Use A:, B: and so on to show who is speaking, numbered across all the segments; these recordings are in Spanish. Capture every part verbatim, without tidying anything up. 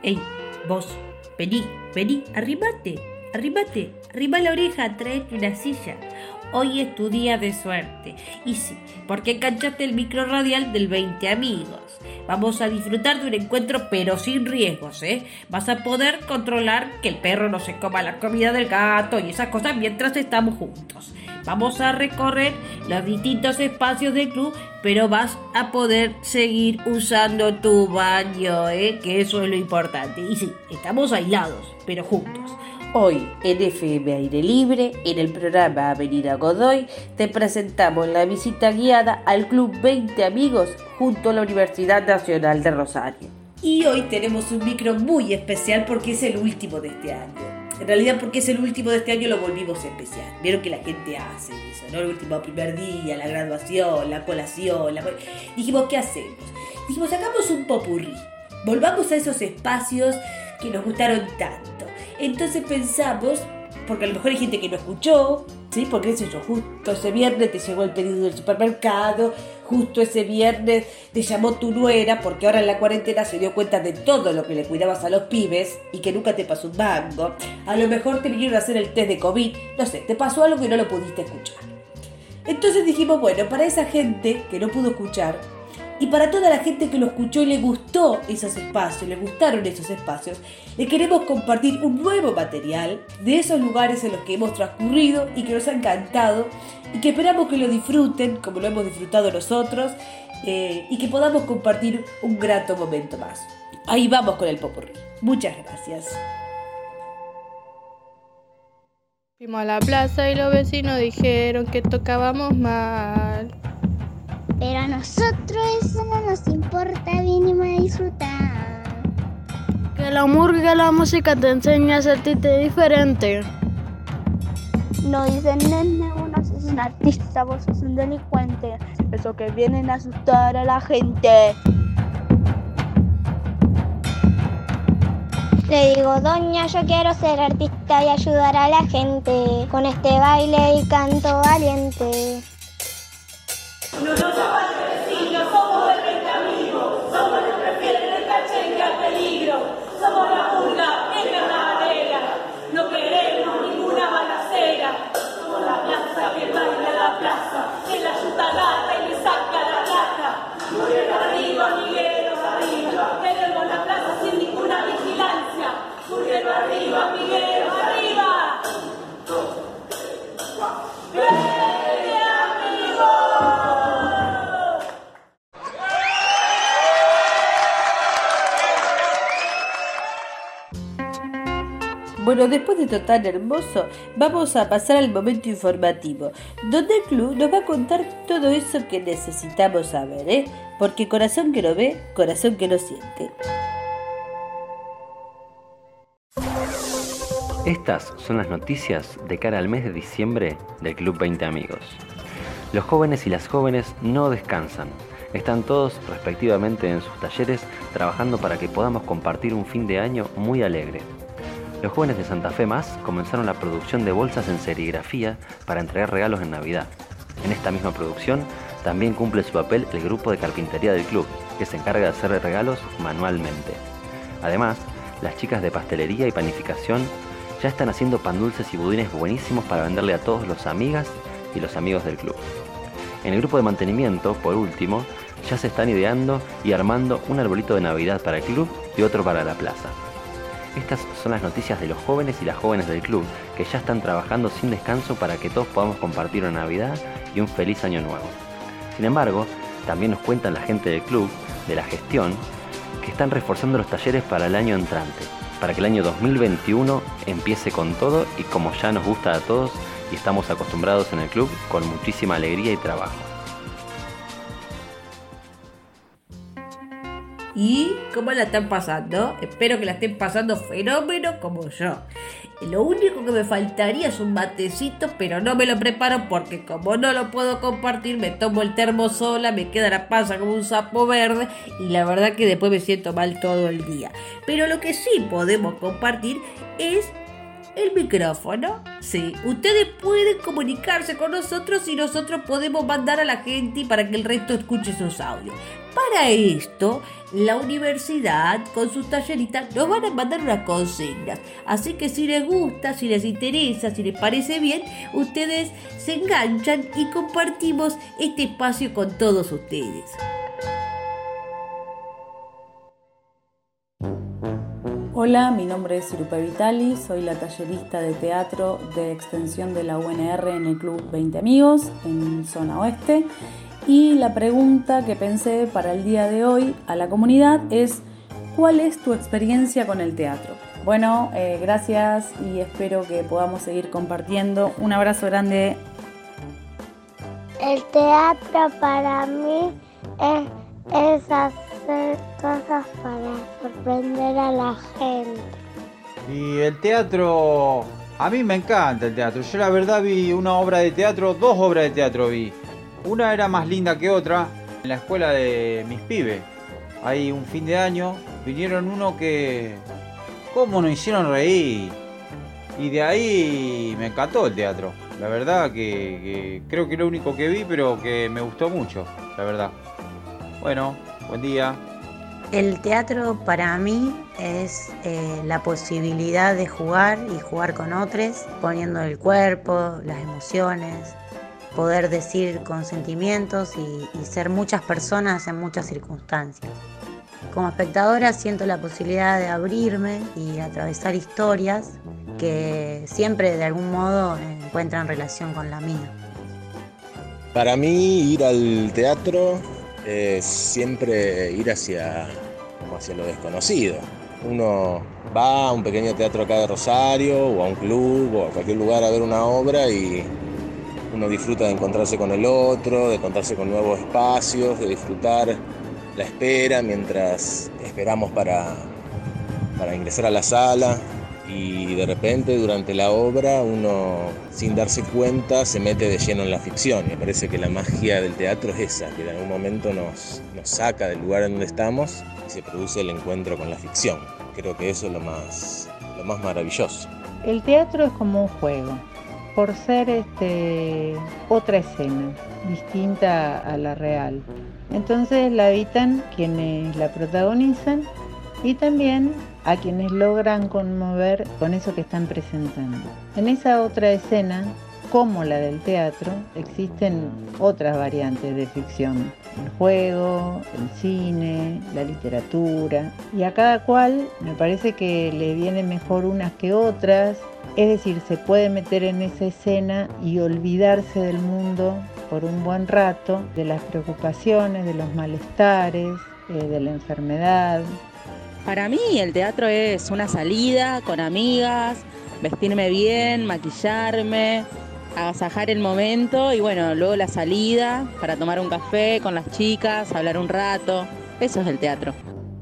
A: Ey, vos, vení, vení, arrimate, arrimate, arrima la oreja, traete una silla. Hoy es tu día de suerte. Y sí, porque enganchaste el micro radial del veinte amigos. Vamos a disfrutar de un encuentro pero sin riesgos, ¿eh? Vas a poder controlar que el perro no se coma la comida del gato y esas cosas mientras estamos juntos. Vamos a recorrer los distintos espacios del club, pero vas a poder seguir usando tu baño, ¿eh? Que eso es lo importante. Y sí, estamos aislados, pero juntos. Hoy en F M Aire Libre, en el programa Avenida Godoy, te presentamos la visita guiada al Club veinte Amigos junto a la Universidad Nacional de Rosario. Y hoy tenemos un micro muy especial porque es el último de este año. En realidad porque es el último de este año lo volvimos especial. Vieron que la gente hace eso, ¿no? El último primer día, la graduación, la colación. La... Dijimos, ¿qué hacemos? Dijimos, sacamos un popurrí. Volvamos a esos espacios que nos gustaron tanto. Entonces pensamos, porque a lo mejor hay gente que no escuchó, ¿sí? Porque eso, justo ese viernes te llegó el pedido del supermercado, justo ese viernes te llamó tu nuera, porque ahora en la cuarentena se dio cuenta de todo lo que le cuidabas a los pibes y que nunca te pasó un mango. A lo mejor te vinieron a hacer el test de COVID, no sé, te pasó algo que no lo pudiste escuchar. Entonces dijimos, bueno, para esa gente que no pudo escuchar, y para toda la gente que lo escuchó y le gustó esos espacios, le gustaron esos espacios, le queremos compartir un nuevo material de esos lugares en los que hemos transcurrido y que nos ha encantado y que esperamos que lo disfruten como lo hemos disfrutado nosotros eh, y que podamos compartir un grato momento más. Ahí vamos con el popurrí. Muchas gracias.
B: Fuimos a la plaza y los vecinos dijeron que tocábamos mal.
C: Pero a nosotros eso no nos importa, vinimos a disfrutar.
B: Que la murga, la música te enseña a sentirte diferente.
C: No dicen, nene, uno sos un artista, vos sos un delincuente.
B: Eso que vienen a asustar a la gente.
C: Le digo, doña, yo quiero ser artista y ayudar a la gente con este baile y canto valiente.
D: No nos llaman vecinos, somos de veinte amigos, somos los que prefieren el cachengue al peligro, somos la purga en carnavalera, no queremos ninguna balacera, somos la plaza que baila la plaza, en la yuta gata y le saca la rata, Murguero arriba, Miguelos arriba, queremos la plaza sin ninguna vigilancia, Murguero arriba, Miguelos arriba. Dos, tres, cuatro.
A: Bueno, después de esto tan hermoso, vamos a pasar al momento informativo, donde el club nos va a contar todo eso que necesitamos saber, ¿eh? Porque corazón que no ve, corazón que no siente.
E: Estas son las noticias de cara al mes de diciembre del Club veinte Amigos. Los jóvenes y las jóvenes no descansan. Están todos, respectivamente, en sus talleres, trabajando para que podamos compartir un fin de año muy alegre. Los jóvenes de Santa Fe Más comenzaron la producción de bolsas en serigrafía para entregar regalos en Navidad. En esta misma producción también cumple su papel el grupo de carpintería del club, que se encarga de hacer regalos manualmente. Además, las chicas de pastelería y panificación ya están haciendo pan dulces y budines buenísimos para venderle a todos los amigas y los amigos del club. En el grupo de mantenimiento, por último, ya se están ideando y armando un arbolito de Navidad para el club y otro para la plaza. Estas son las noticias de los jóvenes y las jóvenes del club, que ya están trabajando sin descanso para que todos podamos compartir una Navidad y un feliz año nuevo. Sin embargo, también nos cuentan la gente del club, de la gestión, que están reforzando los talleres para el año entrante, para que el año dos mil veintiuno empiece con todo y como ya nos gusta a todos y estamos acostumbrados en el club, con muchísima alegría y trabajo.
A: ¿Y cómo la están pasando? Espero que la estén pasando fenómeno como yo. Lo único que me faltaría es un matecito, pero no me lo preparo porque como no lo puedo compartir, me tomo el termo sola, me queda la panza como un sapo verde y la verdad que después me siento mal todo el día. Pero lo que sí podemos compartir es el micrófono. Sí, ustedes pueden comunicarse con nosotros y nosotros podemos mandar a la gente para que el resto escuche sus audios. Para esto, la universidad con sus talleritas nos van a mandar unas consignas. Así que si les gusta, si les interesa, si les parece bien, ustedes se enganchan y compartimos este espacio con todos ustedes.
F: Hola, mi nombre es Irupe Vitali, soy la tallerista de teatro de extensión de la U N R en el Club veinte Amigos, en zona oeste. Y la pregunta que pensé para el día de hoy a la comunidad es: ¿cuál es tu experiencia con el teatro? Bueno, eh, gracias y espero que podamos seguir compartiendo. Un abrazo grande.
C: El teatro para mí es, es hacer cosas para sorprender a la gente.
G: Y el teatro, a mí me encanta el teatro. Yo la verdad vi una obra de teatro, dos obras de teatro vi. Una era más linda que otra, en la escuela de mis pibes. Ahí un fin de año vinieron uno que... ¿Cómo nos hicieron reír? Y de ahí me encantó el teatro. La verdad que, que creo que es lo único que vi, pero que me gustó mucho, la verdad. Bueno, buen día.
H: El teatro para mí es eh, la posibilidad de jugar y jugar con otros, poniendo el cuerpo, las emociones, poder decir con sentimientos y, y ser muchas personas en muchas circunstancias. Como espectadora siento la posibilidad de abrirme y atravesar historias que siempre de algún modo encuentran relación con la mía.
I: Para mí ir al teatro es siempre ir hacia, hacia lo desconocido. Uno va a un pequeño teatro acá de Rosario o a un club o a cualquier lugar a ver una obra y uno disfruta de encontrarse con el otro, de encontrarse con nuevos espacios, de disfrutar la espera mientras esperamos para, para ingresar a la sala. Y de repente durante la obra uno, sin darse cuenta, se mete de lleno en la ficción. Me parece que la magia del teatro es esa, que en algún momento nos, nos saca del lugar en donde estamos y se produce el encuentro con la ficción. Creo que eso es lo más, lo más maravilloso.
J: El teatro es como un juego, por ser este, otra escena, distinta a la real. Entonces la habitan quienes la protagonizan y también a quienes logran conmover con eso que están presentando. En esa otra escena, como la del teatro, existen otras variantes de ficción. El juego, el cine, la literatura. Y a cada cual me parece que le viene mejor unas que otras. Es decir, se puede meter en esa escena y olvidarse del mundo por un buen rato, de las preocupaciones, de los malestares, eh, de la enfermedad.
K: Para mí el teatro es una salida con amigas, vestirme bien, maquillarme, agasajar el momento y bueno, luego la salida para tomar un café con las chicas, hablar un rato. Eso es el teatro.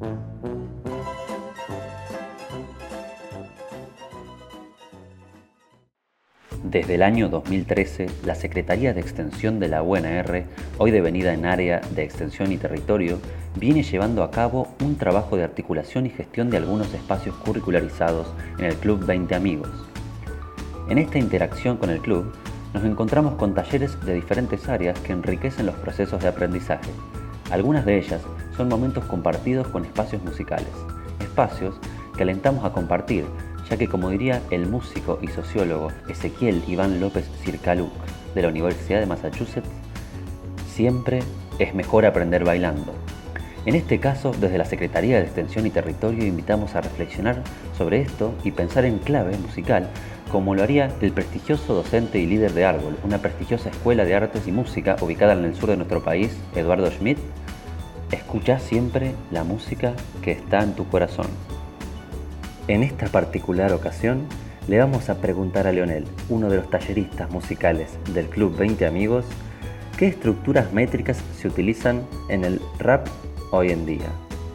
E: Desde el año dos mil trece, la Secretaría de Extensión de la U N R, hoy devenida en Área de Extensión y Territorio, viene llevando a cabo un trabajo de articulación y gestión de algunos espacios curricularizados en el Club veinte Amigos. En esta interacción con el club, nos encontramos con talleres de diferentes áreas que enriquecen los procesos de aprendizaje. Algunas de ellas son momentos compartidos con espacios musicales, espacios que alentamos a compartir, ya que, como diría el músico y sociólogo Ezequiel Iván López Circaluc de la Universidad de Massachusetts, siempre es mejor aprender bailando. En este caso, desde la Secretaría de Extensión y Territorio invitamos a reflexionar sobre esto y pensar en clave musical, como lo haría el prestigioso docente y líder de Árbol, una prestigiosa escuela de artes y música ubicada en el sur de nuestro país, Eduardo Schmidt. Escucha siempre la música que está en tu corazón. En esta particular ocasión, le vamos a preguntar a Leonel, uno de los talleristas musicales del Club veinte Amigos, qué estructuras métricas se utilizan en el rap hoy en día.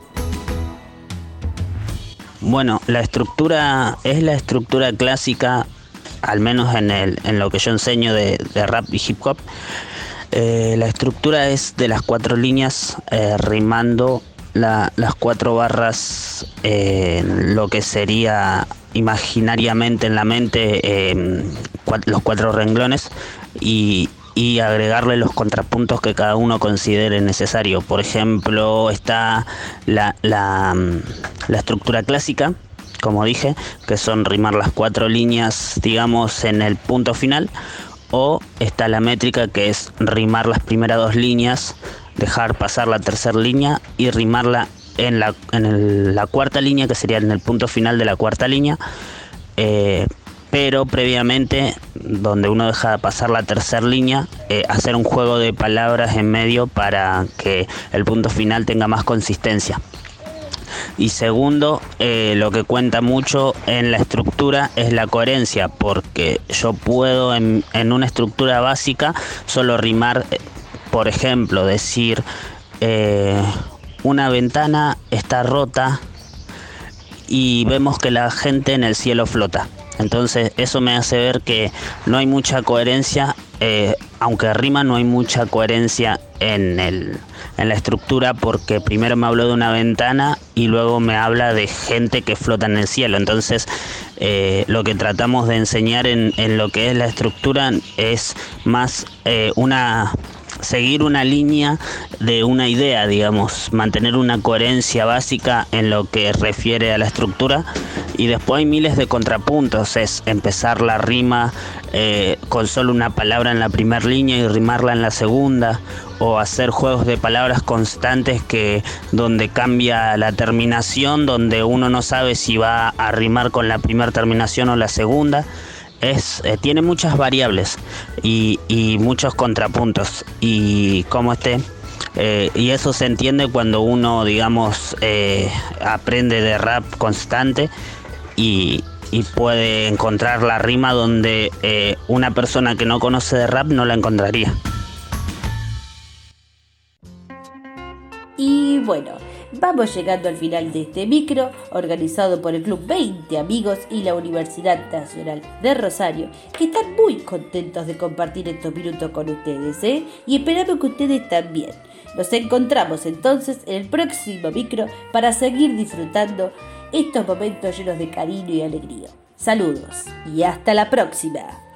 L: Bueno, la estructura es la estructura clásica, al menos en, el, en lo que yo enseño de, de rap y hip hop. Eh, la estructura es de las cuatro líneas eh, rimando La, las cuatro barras en eh, lo que sería imaginariamente en la mente eh, cuat- los cuatro renglones y, y agregarle los contrapuntos que cada uno considere necesario. Por ejemplo, está la, la, la estructura clásica, como dije, que son rimar las cuatro líneas, digamos, en el punto final, o está la métrica, que es rimar las primeras dos líneas, dejar pasar la tercera línea y rimarla en la, en el, la cuarta línea, que sería en el punto final de la cuarta línea, eh, pero previamente, donde uno deja pasar la tercera línea, eh, hacer un juego de palabras en medio para que el punto final tenga más consistencia. Y segundo, eh, lo que cuenta mucho en la estructura es la coherencia, porque yo puedo en, en una estructura básica solo rimar, eh, por ejemplo, decir eh, una ventana está rota y vemos que la gente en el cielo flota. Entonces eso me hace ver que no hay mucha coherencia, eh, aunque rima, no hay mucha coherencia en, el, en la estructura, porque primero me habló de una ventana y luego me habla de gente que flota en el cielo. Entonces eh, lo que tratamos de enseñar en, en lo que es la estructura es más eh, una... seguir una línea de una idea, digamos, mantener una coherencia básica en lo que refiere a la estructura, y después hay miles de contrapuntos. Es empezar la rima eh, con solo una palabra en la primera línea y rimarla en la segunda, o hacer juegos de palabras constantes que donde cambia la terminación, donde uno no sabe si va a rimar con la primera terminación o la segunda. Es, eh, tiene muchas variables y, y muchos contrapuntos, y como este eh, y eso se entiende cuando uno, digamos, eh, aprende de rap constante y, y puede encontrar la rima donde eh, una persona que no conoce de rap no la encontraría.
A: Y bueno, vamos llegando al final de este micro, organizado por el Club veinte Amigos y la Universidad Nacional de Rosario, que están muy contentos de compartir estos minutos con ustedes, ¿eh? Y esperamos que ustedes también. Nos encontramos entonces en el próximo micro para seguir disfrutando estos momentos llenos de cariño y alegría. Saludos y hasta la próxima.